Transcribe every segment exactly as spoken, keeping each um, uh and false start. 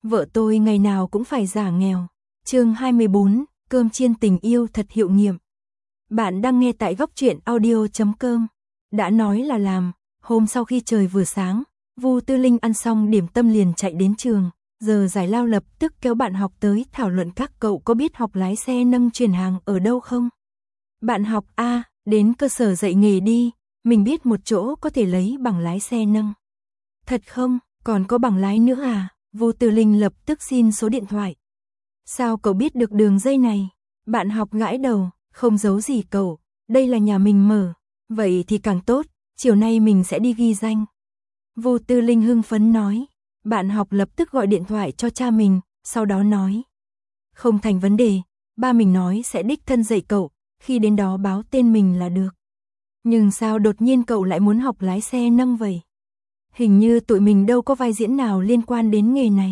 Vợ tôi ngày nào cũng phải giả nghèo. Chương hai mươi bốn, cơm chiên tình yêu thật hiệu nghiệm. Bạn đang nghe tại góc truyện audio chấm com. Đã nói là làm, hôm sau khi trời vừa sáng, Vu Tư Linh ăn xong điểm tâm liền chạy đến trường, giờ giải lao lập tức kéo bạn học tới thảo luận các cậu có biết học lái xe nâng chuyển hàng ở đâu không? Bạn học A, đến cơ sở dạy nghề đi, mình biết một chỗ có thể lấy bằng lái xe nâng. Thật không, còn có bằng lái nữa à? Vu Tư Linh lập tức xin số điện thoại. Sao cậu biết được đường dây này? Bạn học gãi đầu, không giấu gì cậu, đây là nhà mình mở. Vậy thì càng tốt, chiều nay mình sẽ đi ghi danh. Vu Tư Linh hưng phấn nói. Bạn học lập tức gọi điện thoại cho cha mình, sau đó nói. Không thành vấn đề, ba mình nói sẽ đích thân dạy cậu, khi đến đó báo tên mình là được. Nhưng sao đột nhiên cậu lại muốn học lái xe nâng vậy? Hình như tụi mình đâu có vai diễn nào liên quan đến nghề này.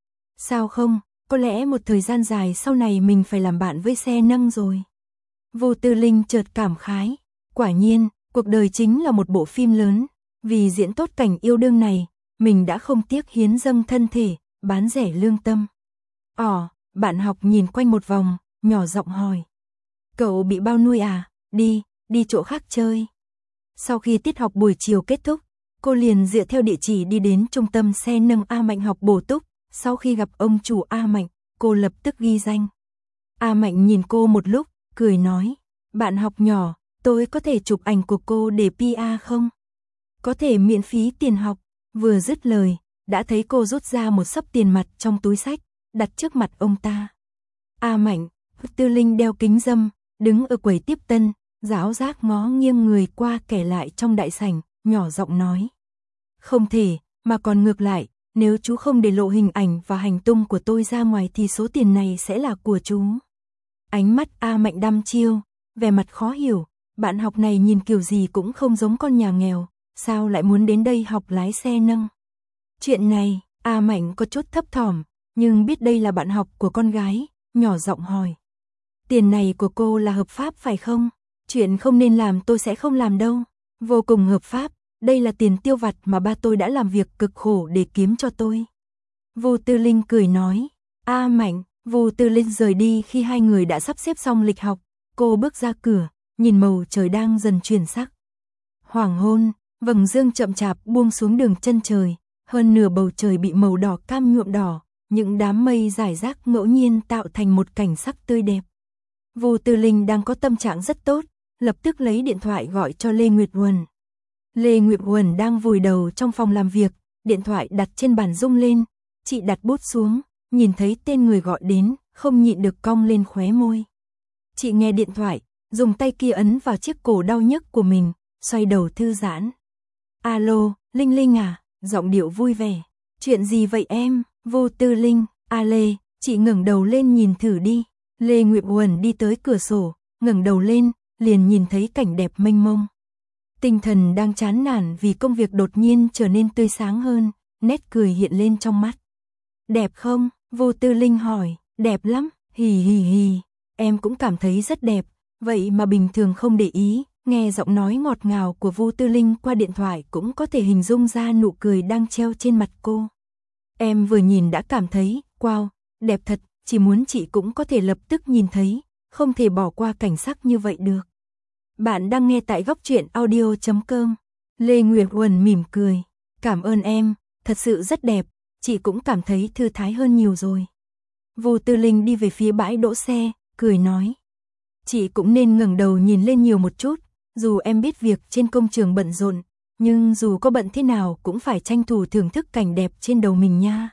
Sao không, có lẽ một thời gian dài sau này mình phải làm bạn với xe nâng rồi. Vu Tư Linh chợt cảm khái. Quả nhiên, cuộc đời chính là một bộ phim lớn. Vì diễn tốt cảnh yêu đương này, mình đã không tiếc hiến dâng thân thể, bán rẻ lương tâm. Ồ, bạn học nhìn quanh một vòng, nhỏ giọng hỏi. Cậu bị bao nuôi à? Đi, đi chỗ khác chơi. Sau khi tiết học buổi chiều kết thúc, cô liền dựa theo địa chỉ đi đến trung tâm xe nâng A Mạnh học bổ túc. Sau khi gặp ông chủ A Mạnh, cô lập tức ghi danh. A Mạnh nhìn cô một lúc, cười nói. Bạn học nhỏ, tôi có thể chụp ảnh của cô để pê e không? Có thể miễn phí tiền học. Vừa dứt lời, đã thấy cô rút ra một xấp tiền mặt trong túi xách, đặt trước mặt ông ta. A Mạnh, Tư Linh đeo kính râm, đứng ở quầy tiếp tân, giáo giác ngó nghiêng người qua kẻ lại trong đại sảnh, nhỏ giọng nói. Không thể, mà còn ngược lại, nếu chú không để lộ hình ảnh và hành tung của tôi ra ngoài thì số tiền này sẽ là của chú. Ánh mắt A Mạnh đăm chiêu, vẻ mặt khó hiểu, bạn học này nhìn kiểu gì cũng không giống con nhà nghèo, sao lại muốn đến đây học lái xe nâng. Chuyện này, A Mạnh có chút thấp thỏm, nhưng biết đây là bạn học của con gái, nhỏ giọng hỏi. Tiền này của cô là hợp pháp phải không? Chuyện không nên làm tôi sẽ không làm đâu. Vô cùng hợp pháp, đây là tiền tiêu vặt mà ba tôi đã làm việc cực khổ để kiếm cho tôi. Vu Tư Linh cười nói. A Mạnh, Vu Tư Linh rời đi khi hai người đã sắp xếp xong lịch học. Cô bước ra cửa, nhìn màu trời đang dần chuyển sắc. Hoàng hôn, vầng dương chậm chạp buông xuống đường chân trời, hơn nửa bầu trời bị màu đỏ cam nhuộm đỏ, những đám mây rải rác ngẫu nhiên tạo thành một cảnh sắc tươi đẹp. Vu Tư Linh đang có tâm trạng rất tốt, lập tức lấy điện thoại gọi cho Lê Nguyệt Huân. Lê Nguyệt Huân đang vùi đầu trong phòng làm việc, điện thoại đặt trên bàn rung lên, chị đặt bút xuống, nhìn thấy tên người gọi đến, không nhịn được cong lên khóe môi. Chị nghe điện thoại, dùng tay kia ấn vào chiếc cổ đau nhức của mình, xoay đầu thư giãn. Alo, Linh Linh à, giọng điệu vui vẻ. Chuyện gì vậy em? Vu Tư Linh, a Lê, chị ngẩng đầu lên nhìn thử đi. Lê Nguyệt Huân đi tới cửa sổ, ngẩng đầu lên, liền nhìn thấy cảnh đẹp mênh mông. Tinh thần đang chán nản vì công việc đột nhiên trở nên tươi sáng hơn, nét cười hiện lên trong mắt. Đẹp không? Vu Tư Linh hỏi. Đẹp lắm, hì hì hì. Em cũng cảm thấy rất đẹp, vậy mà bình thường không để ý. Nghe giọng nói ngọt ngào của Vu Tư Linh qua điện thoại cũng có thể hình dung ra nụ cười đang treo trên mặt cô. Em vừa nhìn đã cảm thấy, wow, đẹp thật, chỉ muốn chị cũng có thể lập tức nhìn thấy, không thể bỏ qua cảnh sắc như vậy được. Bạn đang nghe tại góc truyện audio chấm com. Lê Nguyệt Huân mỉm cười. Cảm ơn em, thật sự rất đẹp, chị cũng cảm thấy thư thái hơn nhiều rồi. Vu Tư Linh đi về phía bãi đỗ xe, cười nói. Chị cũng nên ngẩng đầu nhìn lên nhiều một chút, dù em biết việc trên công trường bận rộn, nhưng dù có bận thế nào cũng phải tranh thủ thưởng thức cảnh đẹp trên đầu mình nha.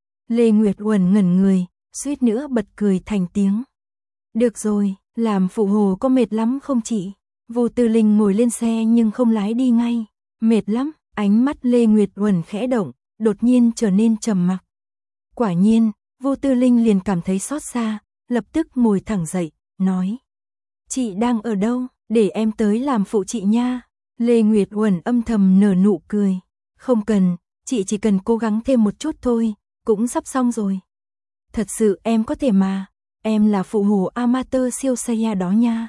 Lê Nguyệt Huân ngẩn người, suýt nữa bật cười thành tiếng. Được rồi, làm phụ hồ có mệt lắm không chị? Vu Tư Linh ngồi lên xe nhưng không lái đi ngay. Mệt lắm, ánh mắt Lê Nguyệt Huân khẽ động, đột nhiên trở nên trầm mặc. Quả nhiên, Vu Tư Linh liền cảm thấy xót xa, lập tức ngồi thẳng dậy, nói. Chị đang ở đâu? Để em tới làm phụ chị nha. Lê Nguyệt Huân âm thầm nở nụ cười. Không cần, chị chỉ cần cố gắng thêm một chút thôi, cũng sắp xong rồi. Thật sự em có thể mà, em là phụ hồ amateur siêu Saiya đó nha.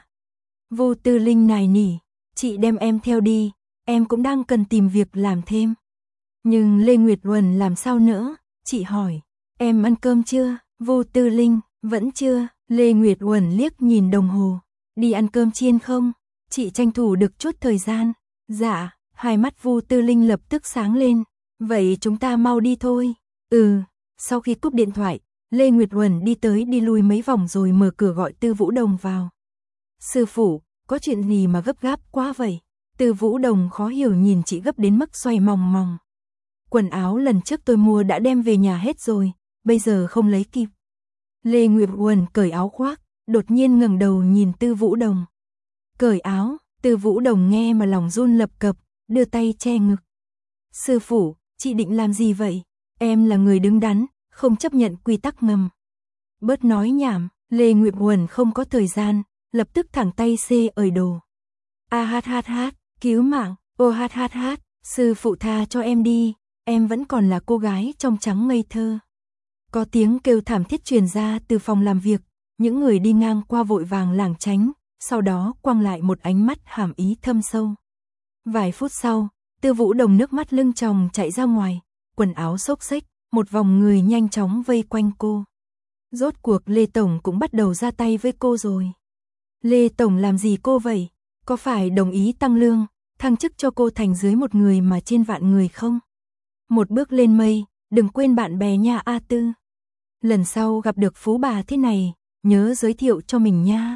Vu Tư Linh nài nỉ, chị đem em theo đi, em cũng đang cần tìm việc làm thêm. Nhưng Lê Nguyệt Huân làm sao nữa, chị hỏi. Em ăn cơm chưa? Vu Tư Linh, vẫn chưa. Lê Nguyệt Uẩn liếc nhìn đồng hồ. Đi ăn cơm chiên không? Chị tranh thủ được chút thời gian. Dạ, hai mắt Vu Tư Linh lập tức sáng lên. Vậy chúng ta mau đi thôi. Ừ, sau khi cúp điện thoại, Lê Nguyệt Uẩn đi tới đi lui mấy vòng rồi mở cửa gọi Tư Vũ Đồng vào. Sư phụ, có chuyện gì mà gấp gáp quá vậy? Tư Vũ Đồng khó hiểu nhìn chị gấp đến mức xoay mòng mòng. Quần áo lần trước tôi mua đã đem về nhà hết rồi, bây giờ không lấy kịp. Lê Nguyệt Uẩn cởi áo khoác, đột nhiên ngẩng đầu nhìn Tư Vũ Đồng. Cởi áo, Tư Vũ Đồng nghe mà lòng run lập cập, đưa tay che ngực. Sư phụ, chị định làm gì vậy? Em là người đứng đắn, không chấp nhận quy tắc ngầm. Bớt nói nhảm, Lê Nguyệt Uẩn không có thời gian, lập tức thẳng tay xê ởi đồ. A hát hát hát, cứu mạng, ô hát hát hát, sư phụ tha cho em đi, em vẫn còn là cô gái trong trắng ngây thơ. Có tiếng kêu thảm thiết truyền ra từ phòng làm việc, những người đi ngang qua vội vàng lảng tránh, sau đó quăng lại một ánh mắt hàm ý thâm sâu. Vài phút sau, Tư Vũ Đồng nước mắt lưng tròng chạy ra ngoài, quần áo xốc xếch, một vòng người nhanh chóng vây quanh cô. Rốt cuộc Lê Tổng cũng bắt đầu ra tay với cô rồi. Lê Tổng làm gì cô vậy? Có phải đồng ý tăng lương, thăng chức cho cô thành dưới một người mà trên vạn người không? Một bước lên mây, đừng quên bạn bè nha A Tư. Lần sau gặp được phú bà thế này, nhớ giới thiệu cho mình nha.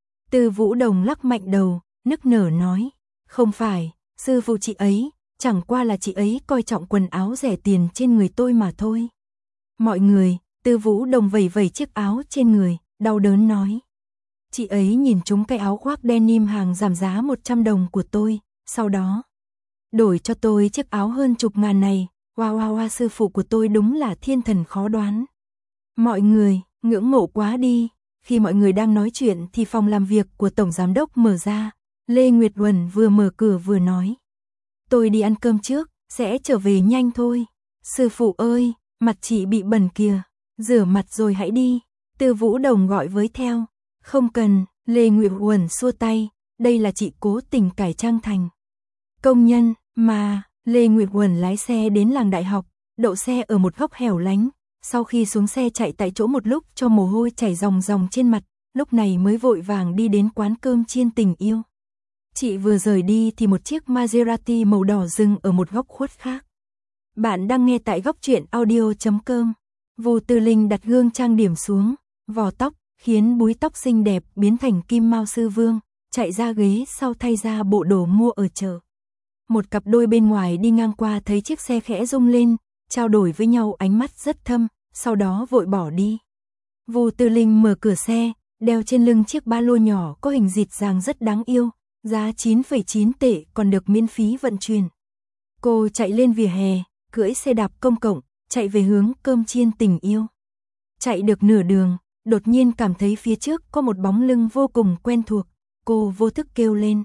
Tư Vũ Đồng lắc mạnh đầu, nức nở nói. Không phải, sư phụ chị ấy, chẳng qua là chị ấy coi trọng quần áo rẻ tiền trên người tôi mà thôi. Mọi người, Tư Vũ Đồng vẩy vẩy chiếc áo trên người, đau đớn nói. Chị ấy nhìn trúng cái áo khoác denim hàng giảm giá một trăm đồng của tôi, sau đó đổi cho tôi chiếc áo hơn chục ngàn này. Wow wow wow, sư phụ của tôi đúng là thiên thần khó đoán. Mọi người, ngưỡng mộ quá đi. Khi mọi người đang nói chuyện thì phòng làm việc của Tổng Giám đốc mở ra. Lê Nguyệt Uẩn vừa mở cửa vừa nói. Tôi đi ăn cơm trước, sẽ trở về nhanh thôi. Sư phụ ơi, mặt chị bị bẩn kìa, rửa mặt rồi hãy đi. Tư Vũ Đồng gọi với theo. Không cần, Lê Nguyệt Uẩn xua tay, đây là chị cố tình cải trang thành công nhân, mà. Lê Nguyệt Uẩn lái xe đến làng đại học, đậu xe ở một góc hẻo lánh, sau khi xuống xe chạy tại chỗ một lúc cho mồ hôi chảy ròng ròng trên mặt, lúc này mới vội vàng đi đến quán cơm chiên tình yêu. Chị vừa rời đi thì một chiếc Maserati màu đỏ dừng ở một góc khuất khác. Bạn đang nghe tại góc truyện audio chấm com. Vu Tư Linh đặt gương trang điểm xuống, vò tóc, khiến búi tóc xinh đẹp biến thành kim mao sư vương, chạy ra ghế sau thay ra bộ đồ mua ở chợ. Một cặp đôi bên ngoài đi ngang qua thấy chiếc xe khẽ rung lên, trao đổi với nhau ánh mắt rất thâm, sau đó vội bỏ đi. Vu Tư Linh mở cửa xe, đeo trên lưng chiếc ba lô nhỏ có hình dịt dàng rất đáng yêu, giá chín phẩy chín tệ còn được miễn phí vận chuyển. Cô chạy lên vỉa hè, cưỡi xe đạp công cộng, chạy về hướng cơm chiên tình yêu. Chạy được nửa đường, đột nhiên cảm thấy phía trước có một bóng lưng vô cùng quen thuộc, cô vô thức kêu lên.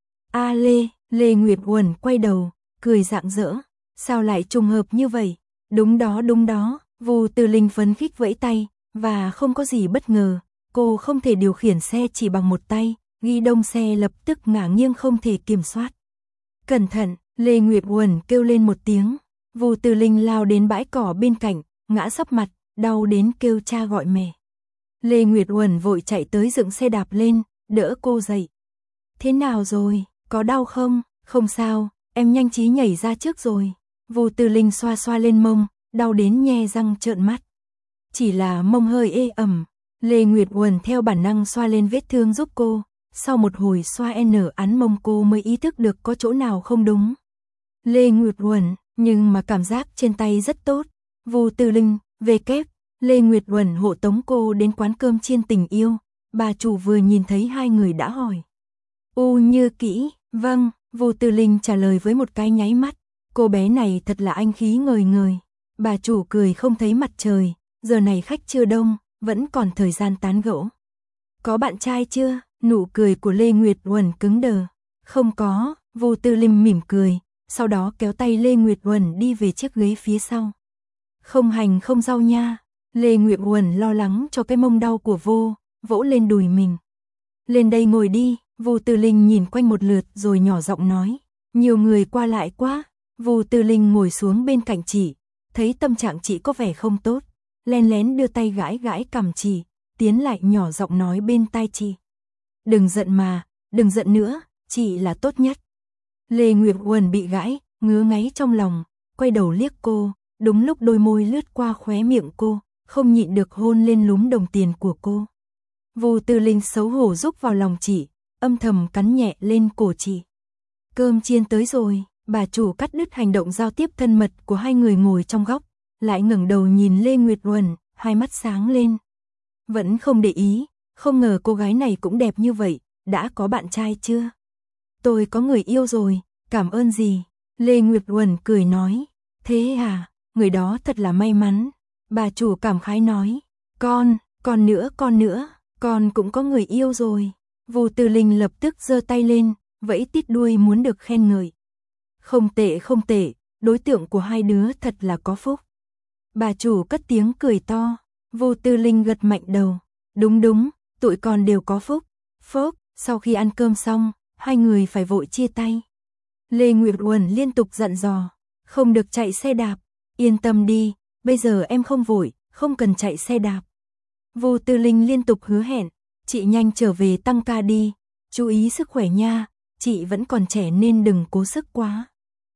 A Lê! Lê Nguyệt Uẩn quay đầu, cười rạng rỡ. Sao lại trùng hợp như vậy? Đúng đó đúng đó, Vu Tư Linh phấn khích vẫy tay, và không có gì bất ngờ, cô không thể điều khiển xe chỉ bằng một tay, ghi đông xe lập tức ngả nghiêng không thể kiểm soát. Cẩn thận, Lê Nguyệt Uẩn kêu lên một tiếng, Vu Tư Linh lao đến bãi cỏ bên cạnh, ngã sấp mặt, đau đến kêu cha gọi mẹ. Lê Nguyệt Uẩn vội chạy tới dựng xe đạp lên, đỡ cô dậy. Thế nào rồi? Có đau không? Không sao, em nhanh trí nhảy ra trước rồi. Vu Tư Linh xoa xoa lên mông, đau đến nhe răng trợn mắt. Chỉ là mông hơi ê ẩm. Lê Nguyệt Uẩn theo bản năng xoa lên vết thương giúp cô. Sau một hồi xoa n án mông cô mới ý thức được có chỗ nào không đúng. Lê Nguyệt Uẩn, nhưng mà cảm giác trên tay rất tốt. Vu Tư Linh, về kép. Lê Nguyệt Uẩn hộ tống cô đến quán cơm chiên tình yêu. Bà chủ vừa nhìn thấy hai người đã hỏi. U Như Kỹ, vâng, Vu Tư Linh trả lời với một cái nháy mắt. Cô bé này thật là anh khí ngời ngời. Bà chủ cười không thấy mặt trời, giờ này khách chưa đông, vẫn còn thời gian tán gẫu. Có bạn trai chưa? Nụ cười của Lê Nguyệt Uẩn cứng đờ. Không có, Vu Tư Linh mỉm cười, sau đó kéo tay Lê Nguyệt Uẩn đi về chiếc ghế phía sau. Không hành không rau nha. Lê Nguyệt Uẩn lo lắng cho cái mông đau của vô, vỗ lên đùi mình. Lên đây ngồi đi. Vu Tư Linh nhìn quanh một lượt rồi nhỏ giọng nói. Nhiều người qua lại quá. Vu Tư Linh ngồi xuống bên cạnh chị, thấy tâm trạng chị có vẻ không tốt. len lén đưa tay gãi gãi cằm chị, tiến lại nhỏ giọng nói bên tai chị. Đừng giận mà, đừng giận nữa, chị là tốt nhất. Lê Nguyệt Uẩn bị gãi, ngứa ngáy trong lòng, quay đầu liếc cô, đúng lúc đôi môi lướt qua khóe miệng cô, không nhịn được hôn lên lúm đồng tiền của cô. Vu Tư Linh xấu hổ rúc vào lòng chị, âm thầm cắn nhẹ lên cổ chị. Cơm chiên tới rồi, bà chủ cắt đứt hành động giao tiếp thân mật của hai người ngồi trong góc, lại ngẩng đầu nhìn Lê Nguyệt Uẩn, hai mắt sáng lên. Vẫn không để ý, không ngờ cô gái này cũng đẹp như vậy, đã có bạn trai chưa? Tôi có người yêu rồi, cảm ơn gì? Lê Nguyệt Uẩn cười nói. Thế à, người đó thật là may mắn. Bà chủ cảm khái nói. Con, con nữa, con nữa, con cũng có người yêu rồi. Vu Tư Linh lập tức giơ tay lên, vẫy tít đuôi muốn được khen ngợi. Không tệ không tệ, đối tượng của hai đứa thật là có phúc. Bà chủ cất tiếng cười to. Vu Tư Linh gật mạnh đầu. Đúng đúng, tụi con đều có phúc. Phúc, sau khi ăn cơm xong, hai người phải vội chia tay. Lê Nguyệt Uẩn liên tục dặn dò. Không được chạy xe đạp. Yên tâm đi, bây giờ em không vội, không cần chạy xe đạp. Vu Tư Linh liên tục hứa hẹn. Chị nhanh trở về tăng ca đi. Chú ý sức khỏe nha, chị vẫn còn trẻ nên đừng cố sức quá.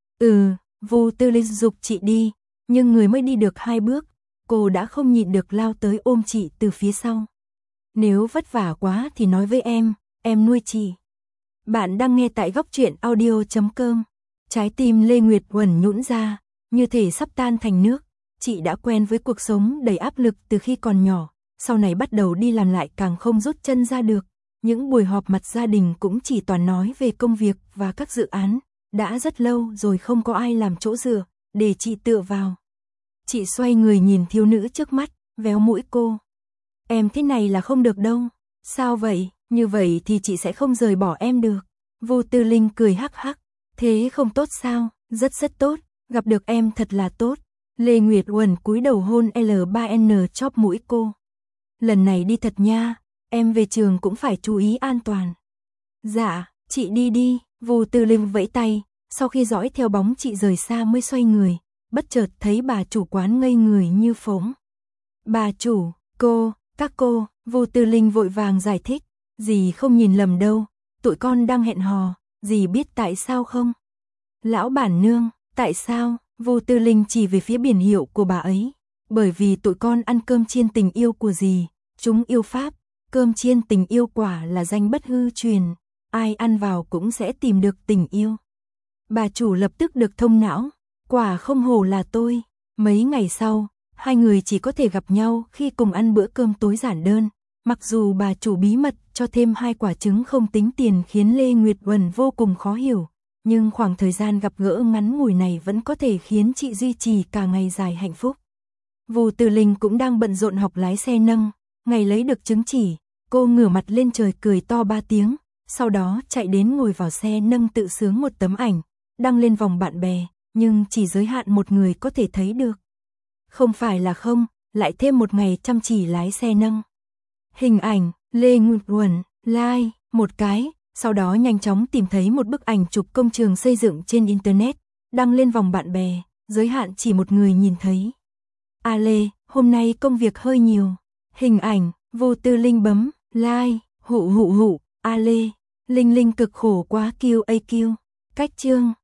Ừ, Vu Tư Linh giục chị đi, nhưng người mới đi được hai bước, cô đã không nhịn được lao tới ôm chị từ phía sau. Nếu vất vả quá thì nói với em, em nuôi chị. Bạn đang nghe tại góc truyện audio chấm com. Trái tim Lê Nguyệt Uẩn nhũn ra, như thể sắp tan thành nước. Chị đã quen với cuộc sống đầy áp lực từ khi còn nhỏ, sau này bắt đầu đi làm lại càng không rút chân ra được. Những buổi họp mặt gia đình cũng chỉ toàn nói về công việc và các dự án. Đã rất lâu rồi không có ai làm chỗ dựa, để chị tựa vào. Chị xoay người nhìn thiếu nữ trước mắt, véo mũi cô. Em thế này là không được đâu. Sao vậy? Như vậy thì chị sẽ không rời bỏ em được. Vu Tư Linh cười hắc hắc. Thế không tốt sao? Rất rất tốt, gặp được em thật là tốt. Lê Nguyệt Uẩn cúi đầu hôn L ba N chóp mũi cô. Lần này đi thật nha, em về trường cũng phải chú ý an toàn. Dạ, chị đi đi. Vu Tư Linh vẫy tay, sau khi dõi theo bóng chị rời xa mới xoay người, bất chợt thấy bà chủ quán ngây người như phỗng. Bà chủ, cô, các cô, Vu Tư Linh vội vàng giải thích, dì không nhìn lầm đâu, tụi con đang hẹn hò, dì biết tại sao không? Lão bản nương, tại sao? Vu Tư Linh chỉ về phía biển hiệu của bà ấy, bởi vì tụi con ăn cơm chiên tình yêu của dì, chúng yêu Pháp, cơm chiên tình yêu quả là danh bất hư truyền. Ai ăn vào cũng sẽ tìm được tình yêu. Bà chủ lập tức được thông não, quả không hổ là tôi. Mấy ngày sau, hai người chỉ có thể gặp nhau khi cùng ăn bữa cơm tối giản đơn. Mặc dù bà chủ bí mật cho thêm hai quả trứng không tính tiền khiến Lê Nguyệt Uẩn vô cùng khó hiểu, nhưng khoảng thời gian gặp gỡ ngắn ngủi này vẫn có thể khiến chị duy trì cả ngày dài hạnh phúc. Vu Tư Linh cũng đang bận rộn học lái xe nâng, ngày lấy được chứng chỉ, cô ngửa mặt lên trời cười to ba tiếng. Sau đó chạy đến ngồi vào xe nâng tự sướng một tấm ảnh, đăng lên vòng bạn bè, nhưng chỉ giới hạn một người có thể thấy được. Không phải là không, lại thêm một ngày chăm chỉ lái xe nâng. Hình ảnh, Lê Nguyệt Uẩn, like, một cái, sau đó nhanh chóng tìm thấy một bức ảnh chụp công trường xây dựng trên Internet, đăng lên vòng bạn bè, giới hạn chỉ một người nhìn thấy. A Lê, hôm nay công việc hơi nhiều. Hình ảnh, Vu Tư Linh bấm, like, hụ hụ hụ, A Lê. Linh Linh cực khổ quá Q A Q. Cách chương